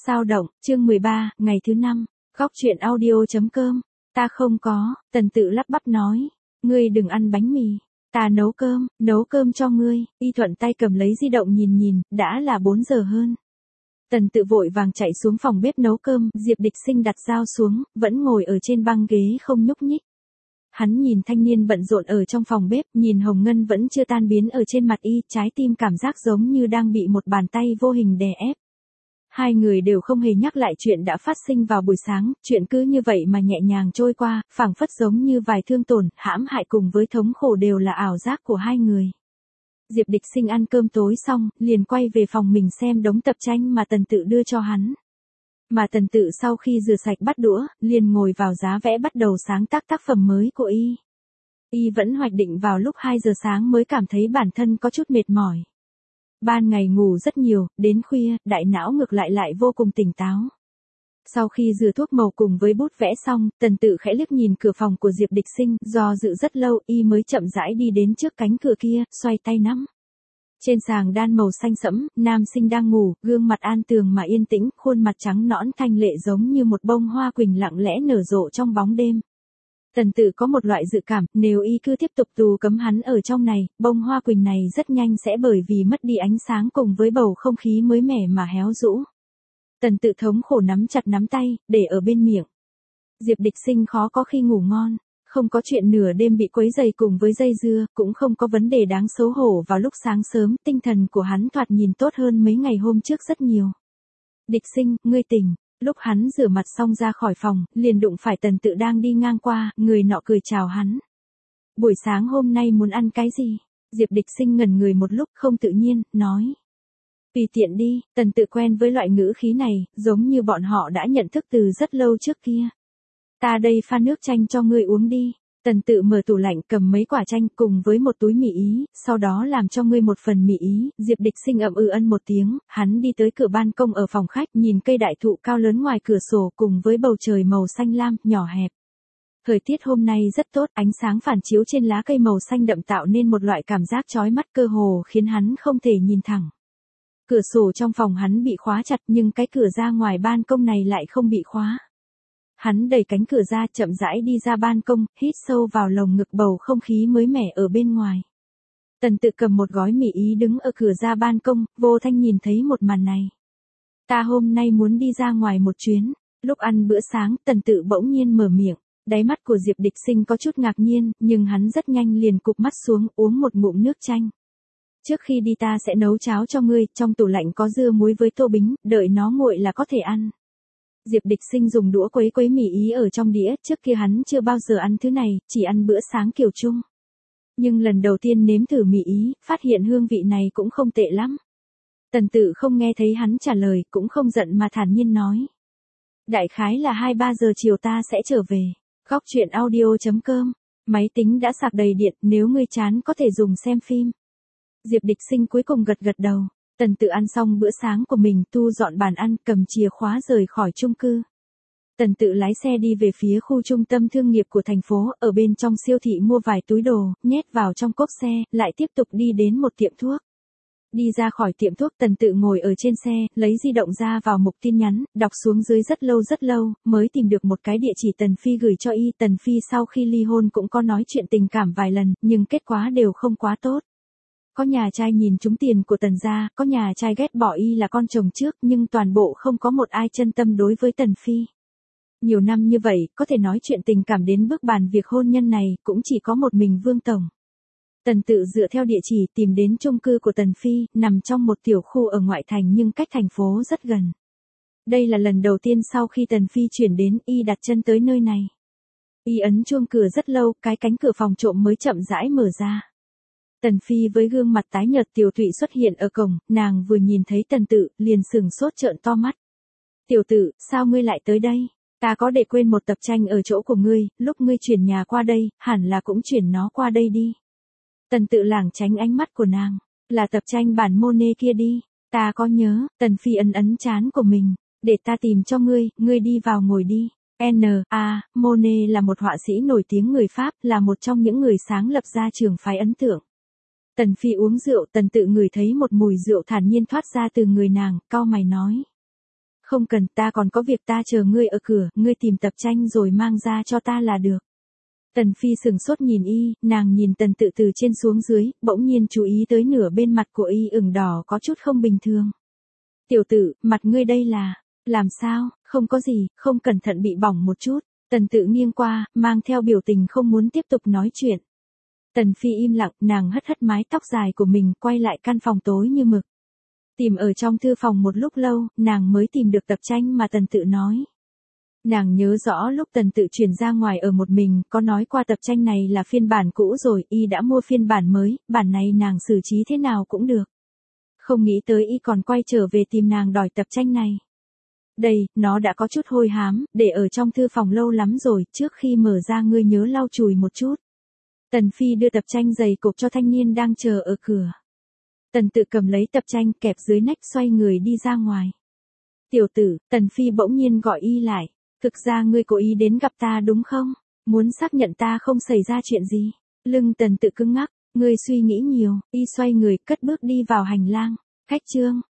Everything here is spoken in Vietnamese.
Sao động, chương 13, ngày thứ 5, góc chuyện audio.com, ta không có, Tần Tự lắp bắp nói, ngươi đừng ăn bánh mì, ta nấu cơm cho ngươi, Y thuận tay cầm lấy di động nhìn, đã là 4 giờ hơn. Tần Tự vội vàng chạy xuống phòng bếp nấu cơm, Diệp Địch Sinh đặt dao xuống, vẫn ngồi ở trên băng ghế không nhúc nhích. Hắn nhìn thanh niên bận rộn ở trong phòng bếp, nhìn hồng ngân vẫn chưa tan biến ở trên mặt y, trái tim cảm giác giống như đang bị một bàn tay vô hình đè ép. Hai người đều không hề nhắc lại chuyện đã phát sinh vào buổi sáng, chuyện cứ như vậy mà nhẹ nhàng trôi qua, phảng phất giống như vài thương tổn, hãm hại cùng với thống khổ đều là ảo giác của hai người. Diệp Địch Sinh ăn cơm tối xong, liền quay về phòng mình xem đống tập tranh mà Tần Tự đưa cho hắn. Mà Tần Tự sau khi rửa sạch bát đũa, liền ngồi vào giá vẽ bắt đầu sáng tác tác phẩm mới của y. Y vẫn hoạch định vào lúc 2 giờ sáng mới cảm thấy bản thân có chút mệt mỏi. Ban ngày ngủ rất nhiều, đến khuya, đại não ngược lại vô cùng tỉnh táo. Sau khi rửa thuốc màu cùng với bút vẽ xong, Tần Tự khẽ liếc nhìn cửa phòng của Diệp Địch Sinh, do dự rất lâu, y mới chậm rãi đi đến trước cánh cửa kia, xoay tay nắm. Trên sàng đan màu xanh sẫm, nam sinh đang ngủ, gương mặt an tường mà yên tĩnh, khuôn mặt trắng nõn thanh lệ giống như một bông hoa quỳnh lặng lẽ nở rộ trong bóng đêm. Tần Tự có một loại dự cảm, nếu y cứ tiếp tục tù cấm hắn ở trong này, bông hoa quỳnh này rất nhanh sẽ bởi vì mất đi ánh sáng cùng với bầu không khí mới mẻ mà héo rũ. Tần Tự thống khổ nắm chặt nắm tay, để ở bên miệng. Diệp Địch Sinh khó có khi ngủ ngon, không có chuyện nửa đêm bị quấy rầy cùng với dây dưa, cũng không có vấn đề đáng xấu hổ vào lúc sáng sớm, tinh thần của hắn thoạt nhìn tốt hơn mấy ngày hôm trước rất nhiều. Địch Sinh, ngươi tỉnh. Lúc hắn rửa mặt xong ra khỏi phòng, liền đụng phải Tần Tự đang đi ngang qua, người nọ cười chào hắn. Buổi sáng hôm nay muốn ăn cái gì? Diệp Địch Sinh ngẩn người một lúc không tự nhiên, nói. Tùy tiện đi, Tần Tự quen với loại ngữ khí này, giống như bọn họ đã nhận thức từ rất lâu trước kia. Ta đây pha nước chanh cho ngươi uống đi. Tần Tự mở tủ lạnh cầm mấy quả chanh cùng với một túi mì ý, sau đó làm cho ngươi một phần mì ý. Diệp Địch Sinh ậm ân một tiếng, hắn đi tới cửa ban công ở phòng khách, nhìn cây đại thụ cao lớn ngoài cửa sổ cùng với bầu trời màu xanh lam, nhỏ hẹp. Thời tiết hôm nay rất tốt, ánh sáng phản chiếu trên lá cây màu xanh đậm tạo nên một loại cảm giác chói mắt cơ hồ khiến hắn không thể nhìn thẳng. Cửa sổ trong phòng hắn bị khóa chặt nhưng cái cửa ra ngoài ban công này lại không bị khóa. Hắn đẩy cánh cửa ra chậm rãi đi ra ban công, hít sâu vào lồng ngực bầu không khí mới mẻ ở bên ngoài. Tần Tự cầm một gói mì ý đứng ở cửa ra ban công, vô thanh nhìn thấy một màn này. Ta hôm nay muốn đi ra ngoài một chuyến. Lúc ăn bữa sáng, Tần Tự bỗng nhiên mở miệng. Đáy mắt của Diệp Địch Sinh có chút ngạc nhiên, nhưng hắn rất nhanh liền cụp mắt xuống, uống một ngụm nước chanh. Trước khi đi ta sẽ nấu cháo cho ngươi, trong tủ lạnh có dưa muối với tô bính, đợi nó nguội là có thể ăn. Diệp Địch Sinh dùng đũa quấy mì ý ở trong đĩa, trước kia hắn chưa bao giờ ăn thứ này, chỉ ăn bữa sáng kiểu chung. Nhưng lần đầu tiên nếm thử mì ý, phát hiện hương vị này cũng không tệ lắm. Tần Tự không nghe thấy hắn trả lời, cũng không giận mà thản nhiên nói. Đại khái là 2-3 giờ chiều ta sẽ trở về. Góc chuyện audio.com, máy tính đã sạc đầy điện, nếu ngươi chán có thể dùng xem phim. Diệp Địch Sinh cuối cùng gật đầu. Tần Tự ăn xong bữa sáng của mình, thu dọn bàn ăn, cầm chìa khóa rời khỏi chung cư. Tần Tự lái xe đi về phía khu trung tâm thương nghiệp của thành phố, ở bên trong siêu thị mua vài túi đồ, nhét vào trong cốp xe, lại tiếp tục đi đến một tiệm thuốc. Đi ra khỏi tiệm thuốc, Tần Tự ngồi ở trên xe, lấy di động ra vào mục tin nhắn, đọc xuống dưới rất lâu, mới tìm được một cái địa chỉ Tần Phi gửi cho y. Tần Phi sau khi ly hôn cũng có nói chuyện tình cảm vài lần, nhưng kết quả đều không quá tốt. Có nhà trai nhìn trúng tiền của Tần gia, có nhà trai ghét bỏ y là con chồng trước, nhưng toàn bộ không có một ai chân tâm đối với Tần Phi. Nhiều năm như vậy, có thể nói chuyện tình cảm đến bước bàn việc hôn nhân này, cũng chỉ có một mình Vương Tổng. Tần Tự dựa theo địa chỉ tìm đến chung cư của Tần Phi, nằm trong một tiểu khu ở ngoại thành nhưng cách thành phố rất gần. Đây là lần đầu tiên sau khi Tần Phi chuyển đến, y đặt chân tới nơi này. Y ấn chuông cửa rất lâu, cái cánh cửa phòng trộm mới chậm rãi mở ra. Tần Phi với gương mặt tái nhợt tiều tụy xuất hiện ở cổng, nàng vừa nhìn thấy Tần Tự, liền sừng sốt trợn to mắt. Tiểu Tự, sao ngươi lại tới đây? Ta có để quên một tập tranh ở chỗ của ngươi, lúc ngươi chuyển nhà qua đây, hẳn là cũng chuyển nó qua đây đi. Tần Tự lảng tránh ánh mắt của nàng. Là tập tranh bản Monet kia đi. Ta có nhớ. Tần Phi ấn trán của mình. Để ta tìm cho ngươi đi vào ngồi đi. Monet là một họa sĩ nổi tiếng người Pháp, là một trong những người sáng lập ra trường phái ấn tượng. Tần Phi uống rượu, Tần Tự ngửi thấy một mùi rượu thản nhiên thoát ra từ người nàng, cau mày nói. Không cần, ta còn có việc, ta chờ ngươi ở cửa, ngươi tìm tập tranh rồi mang ra cho ta là được. Tần Phi sừng sốt nhìn y, nàng nhìn Tần Tự từ trên xuống dưới, bỗng nhiên chú ý tới nửa bên mặt của y ửng đỏ có chút không bình thường. Tiểu tử, mặt ngươi đây là, làm sao, không có gì, không cẩn thận bị bỏng một chút. Tần Tự nghiêng qua, mang theo biểu tình không muốn tiếp tục nói chuyện. Tần Phi im lặng, nàng hất hất mái tóc dài của mình, quay lại căn phòng tối như mực. Tìm ở trong thư phòng một lúc lâu, nàng mới tìm được tập tranh mà Tần Tự nói. Nàng nhớ rõ lúc Tần Tự chuyển ra ngoài ở một mình, có nói qua tập tranh này là phiên bản cũ rồi, y đã mua phiên bản mới, bản này nàng xử trí thế nào cũng được. Không nghĩ tới y còn quay trở về tìm nàng đòi tập tranh này. Đây, nó đã có chút hôi hám, để ở trong thư phòng lâu lắm rồi, trước khi mở ra ngươi nhớ lau chùi một chút. Tần Phi đưa tập tranh dày cộp cho thanh niên đang chờ ở cửa. Tần Tự cầm lấy tập tranh kẹp dưới nách xoay người đi ra ngoài. Tiểu tử, Tần Phi bỗng nhiên gọi y lại. Thực ra ngươi cố ý đến gặp ta đúng không? Muốn xác nhận ta không xảy ra chuyện gì. Lưng Tần Tự cứng ngắc, ngươi suy nghĩ nhiều, y xoay người cất bước đi vào hành lang. Khách trương,